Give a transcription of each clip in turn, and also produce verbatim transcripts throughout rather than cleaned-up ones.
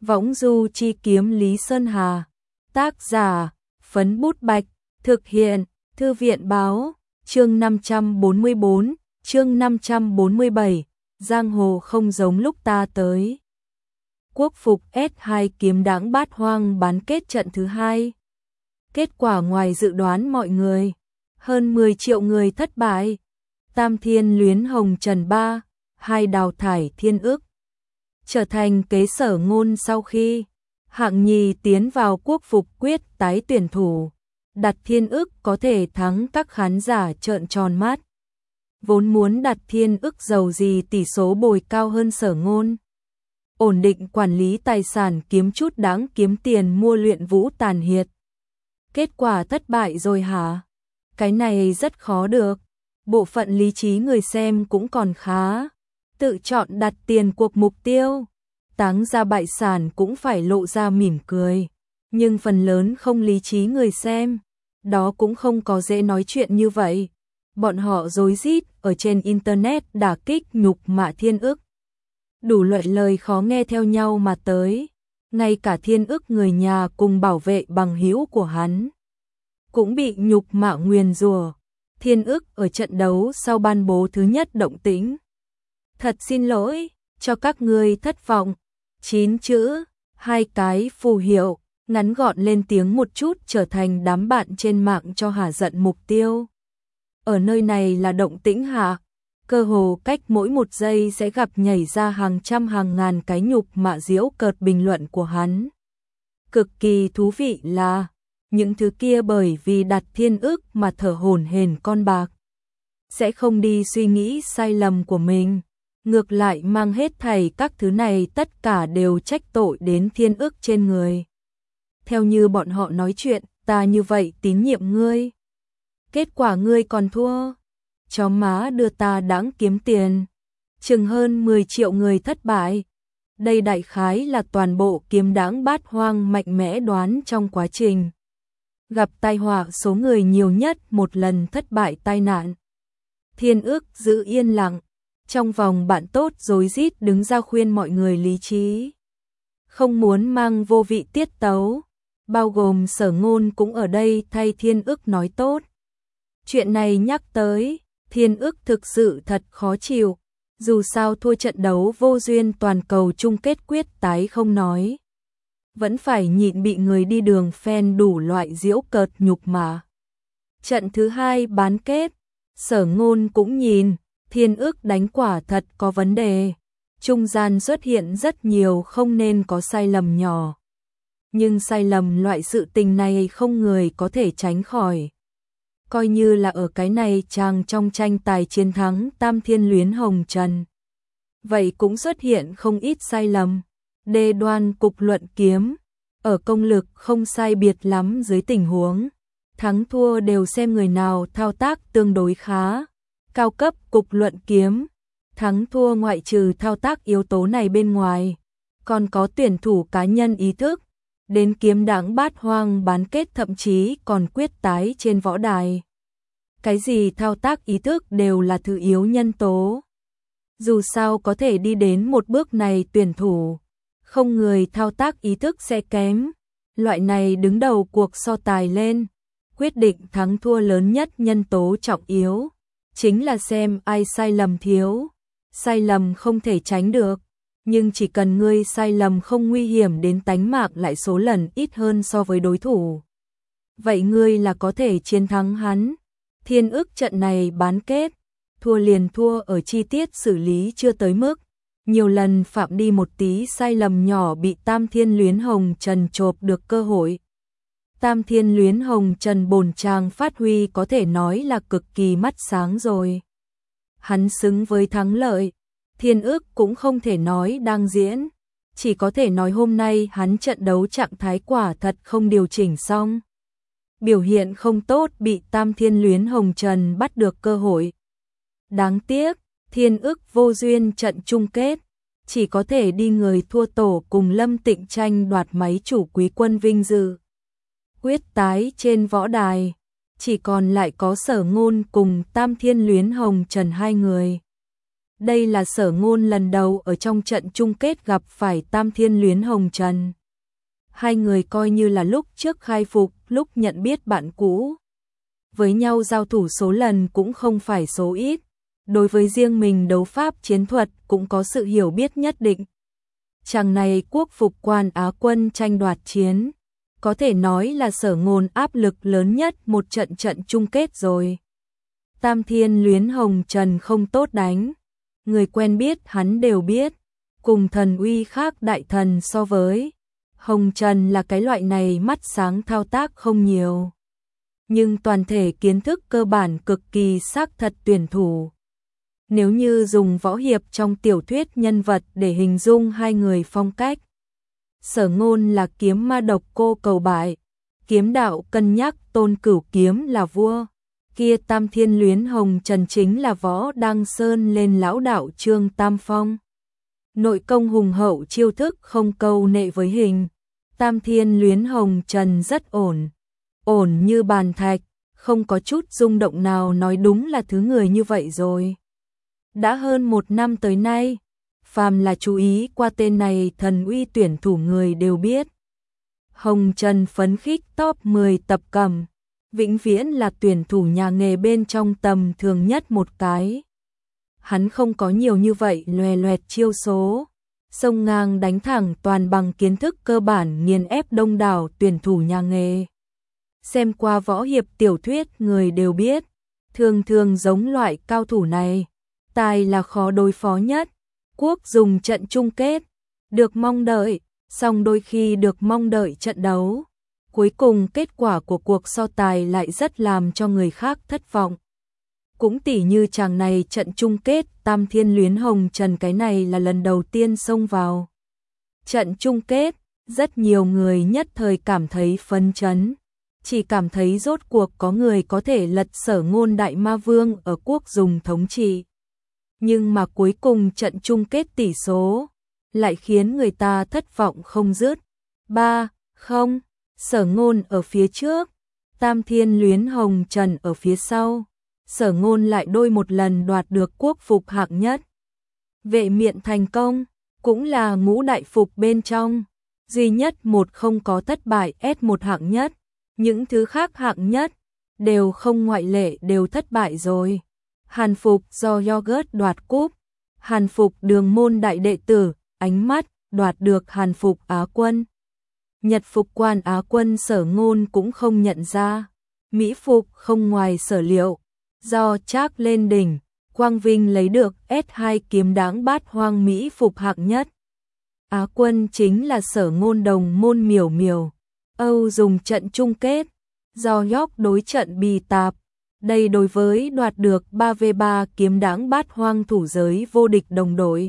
Võng du chi kiếm Lý Sơn Hà. Tác giả, Phấn Bút Bạch. Thực hiện, Thư viện Báo. Chương năm trăm bốn mươi bốn, chương năm trăm bốn mươi bảy, giang hồ không giống lúc ta tới. Quốc phục S hai kiếm đãng bát hoang bán kết trận thứ hai. Kết quả ngoài dự đoán mọi người, hơn mười triệu người thất bại. Tam Thiên luyến hồng trần ba, hai đào thải Thiên Ức. Trở thành kế Sở Ngôn sau khi hạng nhì tiến vào quốc phục quyết tái tuyển thủ. Đặt Thiên Ức có thể thắng các khán giả trợn tròn mắt. Vốn muốn đặt Thiên Ức giàu gì tỷ số bồi cao hơn Sở Ngôn. Ổn định quản lý tài sản kiếm chút đáng kiếm tiền mua luyện vũ tàn hiệt. Kết quả thất bại rồi hả? Cái này rất khó được. Bộ phận lý trí người xem cũng còn khá. Tự chọn đặt tiền cuộc mục tiêu. Táng ra bại sản cũng phải lộ ra mỉm cười. Nhưng phần lớn không lý trí người xem, đó cũng không có dễ nói chuyện như vậy. Bọn họ rối rít ở trên internet đả kích nhục mạ Thiên Ức. Đủ loại lời khó nghe theo nhau mà tới. Ngay cả Thiên Ức người nhà cùng bảo vệ bằng hữu của hắn cũng bị nhục mạ nguyền rủa. Thiên Ức ở trận đấu sau ban bố thứ nhất động tĩnh. Thật xin lỗi, cho các ngươi thất vọng. Chín chữ, hai cái phù hiệu, ngắn gọn lên tiếng một chút trở thành đám bạn trên mạng cho hả giận mục tiêu. Ở nơi này là động tĩnh hạ, cơ hồ cách mỗi một giây sẽ gặp nhảy ra hàng trăm hàng ngàn cái nhục mạ giễu cợt bình luận của hắn. Cực kỳ thú vị là, những thứ kia bởi vì đặt Thiên Ức mà thở hổn hển con bạc. Sẽ không đi suy nghĩ sai lầm của mình. Ngược lại mang hết thảy các thứ này tất cả đều trách tội đến Thiên Ức trên người. Theo như bọn họ nói chuyện, ta như vậy tín nhiệm ngươi. Kết quả ngươi còn thua. Chó má đưa ta đáng kiếm tiền. Chừng hơn mười triệu người thất bại. Đây đại khái là toàn bộ kiếm đãng bát hoang mạnh mẽ đoán trong quá trình. Gặp tai họa số người nhiều nhất một lần thất bại tai nạn. Thiên Ức giữ yên lặng. Trong vòng bạn tốt rối rít đứng ra khuyên mọi người lý trí. Không muốn mang vô vị tiết tấu. Bao gồm Sở Ngôn cũng ở đây thay Thiên Ức nói tốt. Chuyện này nhắc tới, Thiên Ức thực sự thật khó chịu. Dù sao thua trận đấu vô duyên toàn cầu chung kết quyết tái không nói. Vẫn phải nhịn bị người đi đường fan đủ loại giễu cợt nhục mạ. Trận thứ hai bán kết, Sở Ngôn cũng nhìn. Thiên Ức đánh quả thật có vấn đề. Trung gian xuất hiện rất nhiều không nên có sai lầm nhỏ. Nhưng sai lầm loại sự tình này không người có thể tránh khỏi. Coi như là ở cái này chàng trong tranh tài chiến thắng Tam Thiên luyến hồng trần. Vậy cũng xuất hiện không ít sai lầm. Đê đoan cục luận kiếm. Ở công lực không sai biệt lắm dưới tình huống. Thắng thua đều xem người nào thao tác tương đối khá. Cao cấp cục luận kiếm, thắng thua ngoại trừ thao tác yếu tố này bên ngoài, còn có tuyển thủ cá nhân ý thức, đến kiếm đãng bát hoang bán kết thậm chí còn quyết tái trên võ đài. Cái gì thao tác ý thức đều là thứ yếu nhân tố. Dù sao có thể đi đến một bước này tuyển thủ, không người thao tác ý thức sẽ kém. Loại này đứng đầu cuộc so tài lên, quyết định thắng thua lớn nhất nhân tố trọng yếu. Chính là xem ai sai lầm thiếu. Sai lầm không thể tránh được, nhưng chỉ cần ngươi sai lầm không nguy hiểm đến tánh mạng lại số lần ít hơn so với đối thủ. Vậy ngươi là có thể chiến thắng hắn. Thiên Ức trận này bán kết, thua liền thua ở chi tiết xử lý chưa tới mức. Nhiều lần phạm đi một tí sai lầm nhỏ bị Tam Thiên luyến hồng trần chộp được cơ hội. Tam Thiên luyến hồng trần bổn chàng phát huy có thể nói là cực kỳ mắt sáng rồi. Hắn xứng với thắng lợi. Thiên Ức cũng không thể nói đang diễn. Chỉ có thể nói hôm nay hắn trận đấu trạng thái quả thật không điều chỉnh xong. Biểu hiện không tốt bị Tam Thiên luyến hồng trần bắt được cơ hội. Đáng tiếc, Thiên Ức vô duyên trận chung kết. Chỉ có thể đi người thua tổ cùng Lâm Tịnh tranh đoạt máy chủ quý quân vinh dự. Quyết tái trên võ đài, chỉ còn lại có Sở Ngôn cùng Tam Thiên luyến hồng trần hai người. Đây là Sở Ngôn lần đầu ở trong trận chung kết gặp phải Tam Thiên Luyến Hồng Trần. Hai người coi như là lúc trước khai phục, lúc nhận biết bạn cũ. Với nhau giao thủ số lần cũng không phải số ít. Đối với riêng mình đấu pháp chiến thuật cũng có sự hiểu biết nhất định. Chàng này quốc phục quan Á quân tranh đoạt chiến. Có thể nói là Sở Ngôn áp lực lớn nhất một trận trận chung kết rồi. Tam Thiên Luyến Hồng Trần không tốt đánh. Người quen biết hắn đều biết. Cùng thần uy khác đại thần so với. Hồng Trần là cái loại này mắt sáng thao tác không nhiều. Nhưng toàn thể kiến thức cơ bản cực kỳ xác thật tuyển thủ. Nếu như dùng võ hiệp trong tiểu thuyết nhân vật để hình dung hai người phong cách. Sở Ngôn là kiếm ma độc cô cầu bại. Kiếm đạo cân nhắc Tôn Cửu kiếm là vua. Kia Tam Thiên Luyến Hồng Trần chính là võ đăng sơn lên lão đạo Trương Tam Phong. Nội công hùng hậu chiêu thức không câu nệ với hình. Tam Thiên Luyến Hồng Trần rất ổn. Ổn như bàn thạch, không có chút rung động nào, nói đúng là thứ người như vậy rồi. Đã hơn một năm tới nay, phàm là chú ý qua tên này thần uy tuyển thủ người đều biết. Hồng Trần phấn khích top mười tập cầm, vĩnh viễn là tuyển thủ nhà nghề bên trong tầm thường nhất một cái. Hắn không có nhiều như vậy loè loẹt chiêu số, sông ngang đánh thẳng toàn bằng kiến thức cơ bản nghiền ép đông đảo tuyển thủ nhà nghề. Xem qua võ hiệp tiểu thuyết người đều biết, thường thường giống loại cao thủ này, tài là khó đối phó nhất. Quốc dùng trận chung kết, được mong đợi, song đôi khi được mong đợi trận đấu. Cuối cùng kết quả của cuộc so tài lại rất làm cho người khác thất vọng. Cũng tỉ như chàng này trận chung kết Tam Thiên Luyến Hồng Trần, cái này là lần đầu tiên xông vào trận chung kết, rất nhiều người nhất thời cảm thấy phấn chấn. Chỉ cảm thấy rốt cuộc có người có thể lật Sở Ngôn đại ma vương ở quốc dùng thống trị. Nhưng mà cuối cùng trận chung kết tỷ số lại khiến người ta thất vọng không dứt. ba không, Sở Ngôn ở phía trước, Tam Thiên Luyến Hồng Trần ở phía sau. Sở Ngôn lại đôi một lần đoạt được quốc phục hạng nhất. Vệ miện thành công, cũng là ngũ đại phục bên trong. Duy nhất một không có thất bại S một hạng nhất. Những thứ khác hạng nhất, đều không ngoại lệ đều thất bại rồi. Hàn phục do Yogurt đoạt cúp. Hàn phục đường môn đại đệ tử, ánh mắt, đoạt được Hàn phục Á quân. Nhật phục quan Á quân Sở Ngôn cũng không nhận ra. Mỹ phục không ngoài sở liệu. Do Trác lên đỉnh, Quang Vinh lấy được S hai kiếm đáng bát hoang Mỹ phục hạng nhất. Á quân chính là Sở Ngôn đồng môn Miểu Miểu. Âu dùng trận chung kết, do York đối trận bì tạp. Đây đối với đoạt được ba vs ba kiếm đáng bát hoang thủ giới vô địch đồng đội.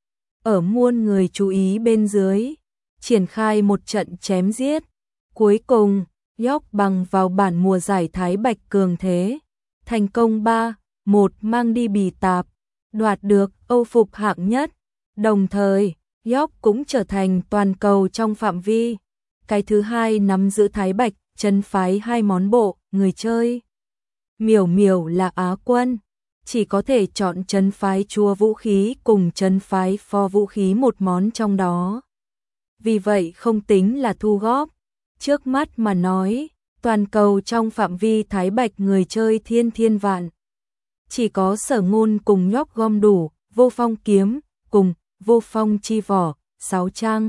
Ở muôn người chú ý bên dưới, triển khai một trận chém giết. Cuối cùng, York bằng vào bản mùa giải Thái Bạch cường thế. Thành công ba một mang đi bì tạp, đoạt được Âu phục hạng nhất. Đồng thời, York cũng trở thành toàn cầu trong phạm vi. Cái thứ hai nắm giữ Thái Bạch, chân phái hai món bộ, người chơi. Miểu Miểu là Á quân, chỉ có thể chọn chân phái chua vũ khí cùng chân phái pho vũ khí một món trong đó. Vì vậy không tính là thu góp. Trước mắt mà nói, toàn cầu trong phạm vi Thái Bạch người chơi thiên thiên vạn. Chỉ có Sở Ngôn cùng York gom đủ, Vô Phong kiếm, cùng Vô Phong chi vỏ, sáu trang.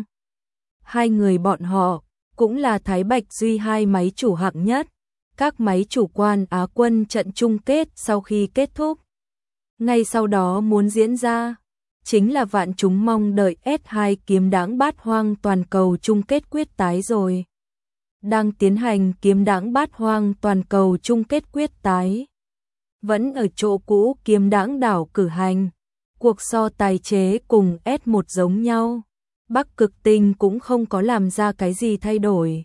Hai người bọn họ cũng là Thái Bạch duy hai máy chủ hạng nhất. Các máy chủ quan Á quân trận chung kết sau khi kết thúc, ngay sau đó muốn diễn ra, chính là vạn chúng mong đợi S hai kiếm đáng bát hoang toàn cầu chung kết quyết tái rồi. Đang tiến hành kiếm đáng bát hoang toàn cầu chung kết quyết tái. Vẫn ở chỗ cũ kiếm đáng đảo cử hành. Cuộc so tài chế cùng S một giống nhau. Bắc Cực Tinh cũng không có làm ra cái gì thay đổi.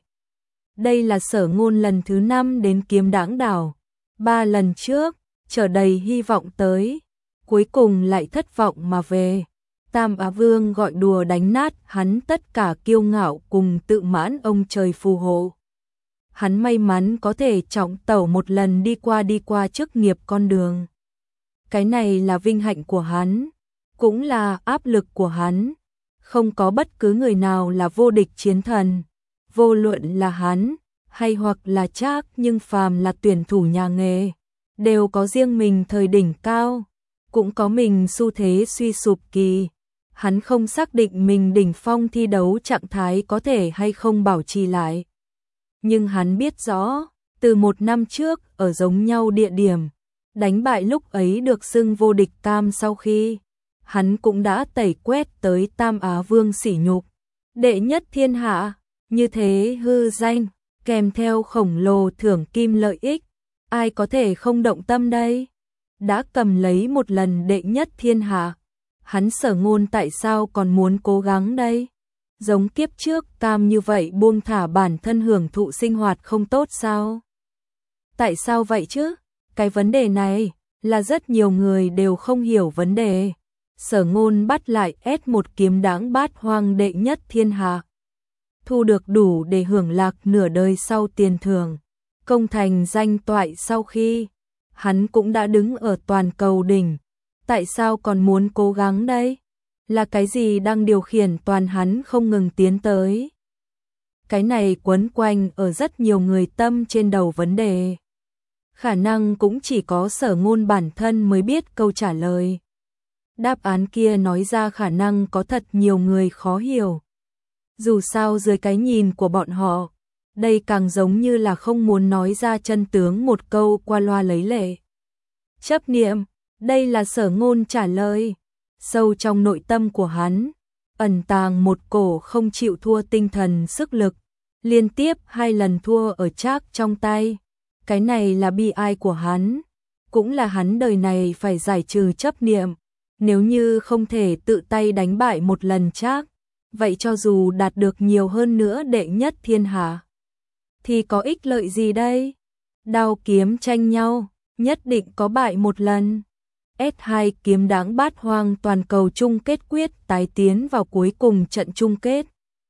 Đây là Sở Ngôn lần thứ năm đến kiếm đáng đảo. Ba lần trước, chờ đầy hy vọng tới. Cuối cùng lại thất vọng mà về. Tam Á Vương gọi đùa đánh nát hắn tất cả kiêu ngạo cùng tự mãn ông trời phù hộ. Hắn may mắn có thể trọng tẩu một lần đi qua đi qua chức nghiệp con đường. Cái này là vinh hạnh của hắn. cũng là áp lực của hắn. Không có bất cứ người nào là vô địch chiến thần, vô luận là hắn hay hoặc là Trác, nhưng phàm là tuyển thủ nhà nghề đều có riêng mình thời đỉnh cao, cũng có mình xu thế suy sụp kỳ. Hắn không xác định mình đỉnh phong thi đấu trạng thái có thể hay không bảo trì lại. Nhưng hắn biết rõ, từ một năm trước ở giống nhau địa điểm, đánh bại lúc ấy được xưng vô địch tam sau khi, hắn cũng đã tẩy quét tới Tam Á Vương sỉ nhục, đệ nhất thiên hạ, như thế hư danh, kèm theo khổng lồ thưởng kim lợi ích, ai có thể không động tâm đây? Đã cầm lấy một lần đệ nhất thiên hạ, hắn Sở Ngôn tại sao còn muốn cố gắng đây? Giống kiếp trước cam như vậy buông thả bản thân hưởng thụ sinh hoạt không tốt sao? Tại sao vậy chứ? Cái vấn đề này là rất nhiều người đều không hiểu vấn đề. Sở Ngôn bắt lại ép một kiếm đáng bát hoang đệ nhất thiên hạ, thu được đủ để hưởng lạc nửa đời sau tiền thưởng, công thành danh toại sau khi hắn cũng đã đứng ở toàn cầu đỉnh. Tại sao còn muốn cố gắng đây? Là cái gì đang điều khiển toàn hắn không ngừng tiến tới? Cái này quấn quanh ở rất nhiều người tâm trên đầu vấn đề. Khả năng cũng chỉ có Sở Ngôn bản thân mới biết câu trả lời. Đáp án kia nói ra khả năng có thật nhiều người khó hiểu. Dù sao dưới cái nhìn của bọn họ, đây càng giống như là không muốn nói ra chân tướng, một câu qua loa lấy lệ. Chấp niệm, đây là Sở Ngôn trả lời. Sâu trong nội tâm của hắn, ẩn tàng một cổ không chịu thua tinh thần sức lực, liên tiếp hai lần thua ở Trác trong tay. Cái này là bi ai của hắn, cũng là hắn đời này phải giải trừ chấp niệm. Nếu như không thể tự tay đánh bại một lần Trác, vậy cho dù đạt được nhiều hơn nữa đệ nhất thiên hạ, thì có ích lợi gì đây? Đao kiếm tranh nhau, nhất định có bại một lần. ét hai kiếm đáng bát hoang toàn cầu chung kết quyết tái tiến vào cuối cùng trận chung kết.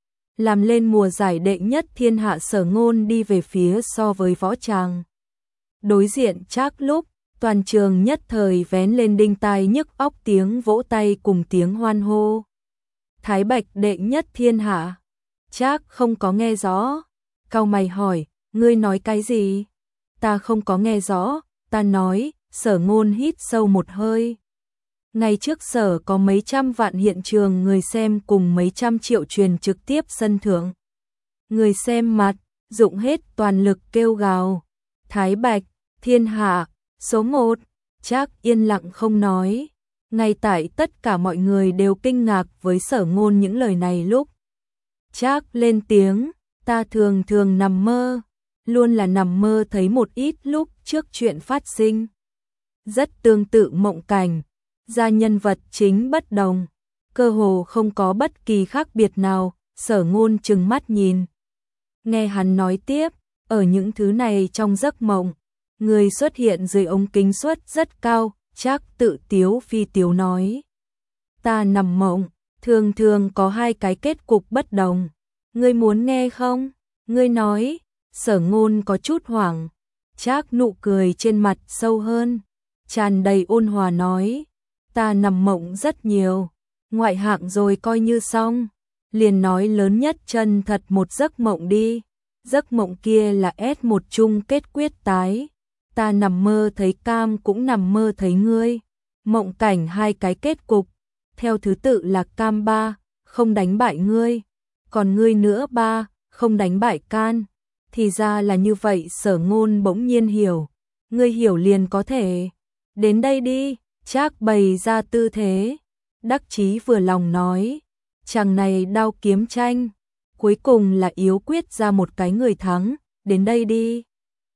Làm lên mùa giải đệ nhất thiên hạ, Sở Ngôn đi về phía so với võ tràng. Đối diện Trác lúc, toàn trường nhất thời vén lên đinh tai nhức óc tiếng vỗ tay cùng tiếng hoan hô. Thái Bạch đệ nhất thiên hạ. Trác không có nghe rõ, cau mày hỏi, ngươi nói cái gì? Ta không có nghe rõ, ta nói. Sở Ngôn hít sâu một hơi. Ngày trước Sở có mấy trăm vạn hiện trường người xem cùng mấy trăm triệu truyền trực tiếp sân thượng. Người xem mặt, dụng hết toàn lực kêu gào. Thái Bạch, thiên hạ, số một. Trác yên lặng không nói. Ngay tại tất cả mọi người đều kinh ngạc với Sở Ngôn những lời này lúc, Trác lên tiếng, ta thường thường nằm mơ, luôn là nằm mơ thấy một ít lúc trước chuyện phát sinh. Rất tương tự mộng cảnh, ra nhân vật chính bất đồng, cơ hồ không có bất kỳ khác biệt nào. Sở Ngôn trừng mắt nhìn. Nghe hắn nói tiếp, ở những thứ này trong giấc mộng, người xuất hiện dưới ống kính suất rất cao. Trác tự tiếu phi tiếu nói, ta nằm mộng, thường thường có hai cái kết cục bất đồng. Ngươi muốn nghe không? Ngươi nói. Sở Ngôn có chút hoảng. Trác nụ cười trên mặt sâu hơn, tràn đầy ôn hòa nói, ta nằm mộng rất nhiều, ngoại hạng rồi coi như xong, liền nói lớn nhất chân thật một giấc mộng đi. Giấc mộng kia là ét một chung kết quyết tái, ta nằm mơ thấy Cam cũng nằm mơ thấy ngươi. Mộng cảnh hai cái kết cục, theo thứ tự là Cam ba, không đánh bại ngươi, còn ngươi nữa ba, không đánh bại Can. Thì ra là như vậy. Sở Ngôn bỗng nhiên hiểu, ngươi hiểu liền có thể. Đến đây đi. Trác bày ra tư thế, đắc chí vừa lòng nói, chàng này đao kiếm tranh, cuối cùng là yếu quyết ra một cái người thắng, đến đây đi.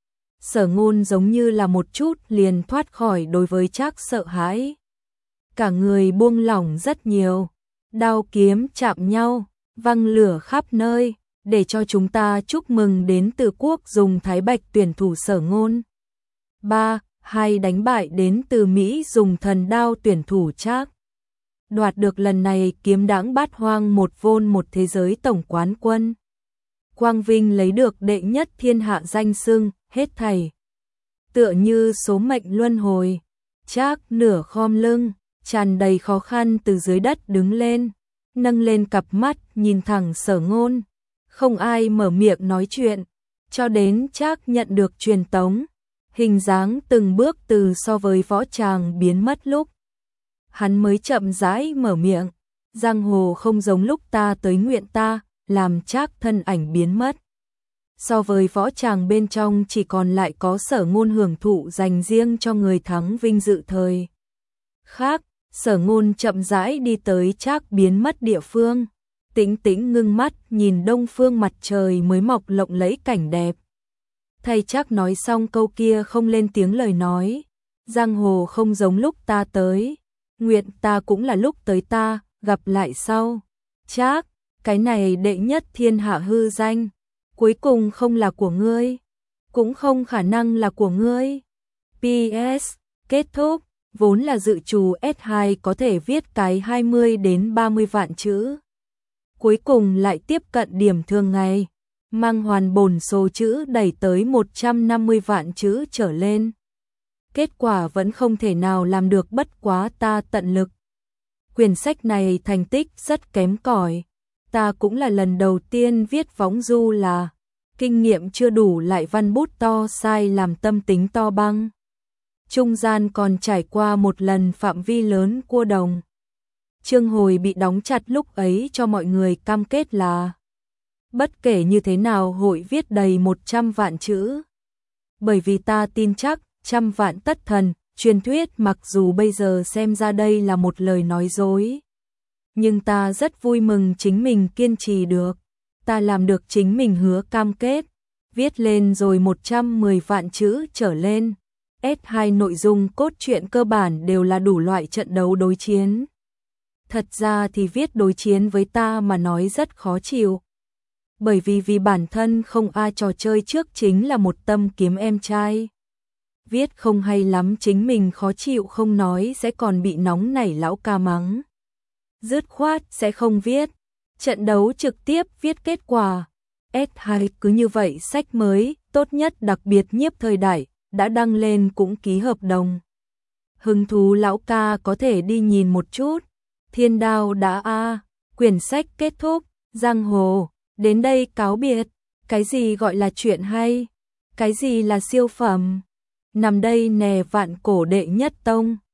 Sở Ngôn giống như là một chút liền thoát khỏi đối với Trác sợ hãi, cả người buông lỏng rất nhiều. Đao kiếm chạm nhau, văng lửa khắp nơi, để cho chúng ta chúc mừng đến từ quốc dùng Thái Bạch tuyển thủ Sở Ngôn. ba. Hai đánh bại đến từ Mỹ dùng thần đao tuyển thủ Trác. Đoạt được lần này kiếm đãng bát hoang một vôn một thế giới tổng quán quân. Quang vinh lấy được đệ nhất thiên hạ danh xưng, hết thảy tựa như số mệnh luân hồi. Trác nửa khom lưng, tràn đầy khó khăn từ dưới đất đứng lên, nâng lên cặp mắt nhìn thẳng Sở Ngôn. Không ai mở miệng nói chuyện, cho đến Trác nhận được truyền tống, hình dáng từng bước từ so với võ tràng biến mất lúc. Hắn mới chậm rãi mở miệng, giang hồ không giống lúc ta tới nguyện ta, làm Trác thân ảnh biến mất. So với võ tràng bên trong chỉ còn lại có Sở Ngôn hưởng thụ dành riêng cho người thắng vinh dự thời. Khác, Sở Ngôn chậm rãi đi tới Trác biến mất địa phương, tĩnh tĩnh ngưng mắt nhìn đông phương mặt trời mới mọc lộng lẫy cảnh đẹp. Thay Trác nói xong câu kia không lên tiếng lời nói, giang hồ không giống lúc ta tới, nguyện ta cũng là lúc tới ta, gặp lại sau. Trác, cái này đệ nhất thiên hạ hư danh, cuối cùng không là của ngươi, cũng không khả năng là của ngươi. pê ét, kết thúc, vốn là dự trù S hai có thể viết cái hai mươi đến ba mươi vạn chữ. Cuối cùng lại tiếp cận điểm thường ngày, mang hoàn bổn số chữ đẩy tới một trăm năm mươi vạn chữ trở lên. Kết quả vẫn không thể nào làm được, bất quá ta tận lực. Quyển sách này thành tích rất kém cỏi, ta cũng là lần đầu tiên viết võng du là kinh nghiệm chưa đủ lại văn bút to sai làm tâm tính to băng. Trung gian còn trải qua một lần phạm vi lớn cua đồng. Chương hồi bị đóng chặt lúc ấy cho mọi người cam kết là bất kể như thế nào hội viết đầy một trăm vạn chữ. Bởi vì ta tin chắc trăm vạn tất thần, truyền thuyết mặc dù bây giờ xem ra đây là một lời nói dối. Nhưng ta rất vui mừng chính mình kiên trì được. Ta làm được chính mình hứa cam kết. Viết lên rồi một trăm mười vạn chữ trở lên. S hai nội dung cốt truyện cơ bản đều là đủ loại trận đấu đối chiến. Thật ra thì viết đối chiến với ta mà nói rất khó chịu. Bởi vì vì bản thân không ai trò chơi trước chính là một tâm kiếm em trai. Viết không hay lắm chính mình khó chịu không nói sẽ còn bị nóng nảy lão ca mắng. Dứt khoát sẽ không viết. Trận đấu trực tiếp viết kết quả. S hai cứ như vậy sách mới, tốt nhất đặc biệt nhiếp thời đại, đã đăng lên cũng ký hợp đồng. Hứng thú lão ca có thể đi nhìn một chút. Thiên đao đã a, quyển sách kết thúc, giang hồ, đến đây cáo biệt. Cái gì gọi là chuyện hay? Cái gì là siêu phẩm? Nằm đây nè vạn cổ đệ nhất tông.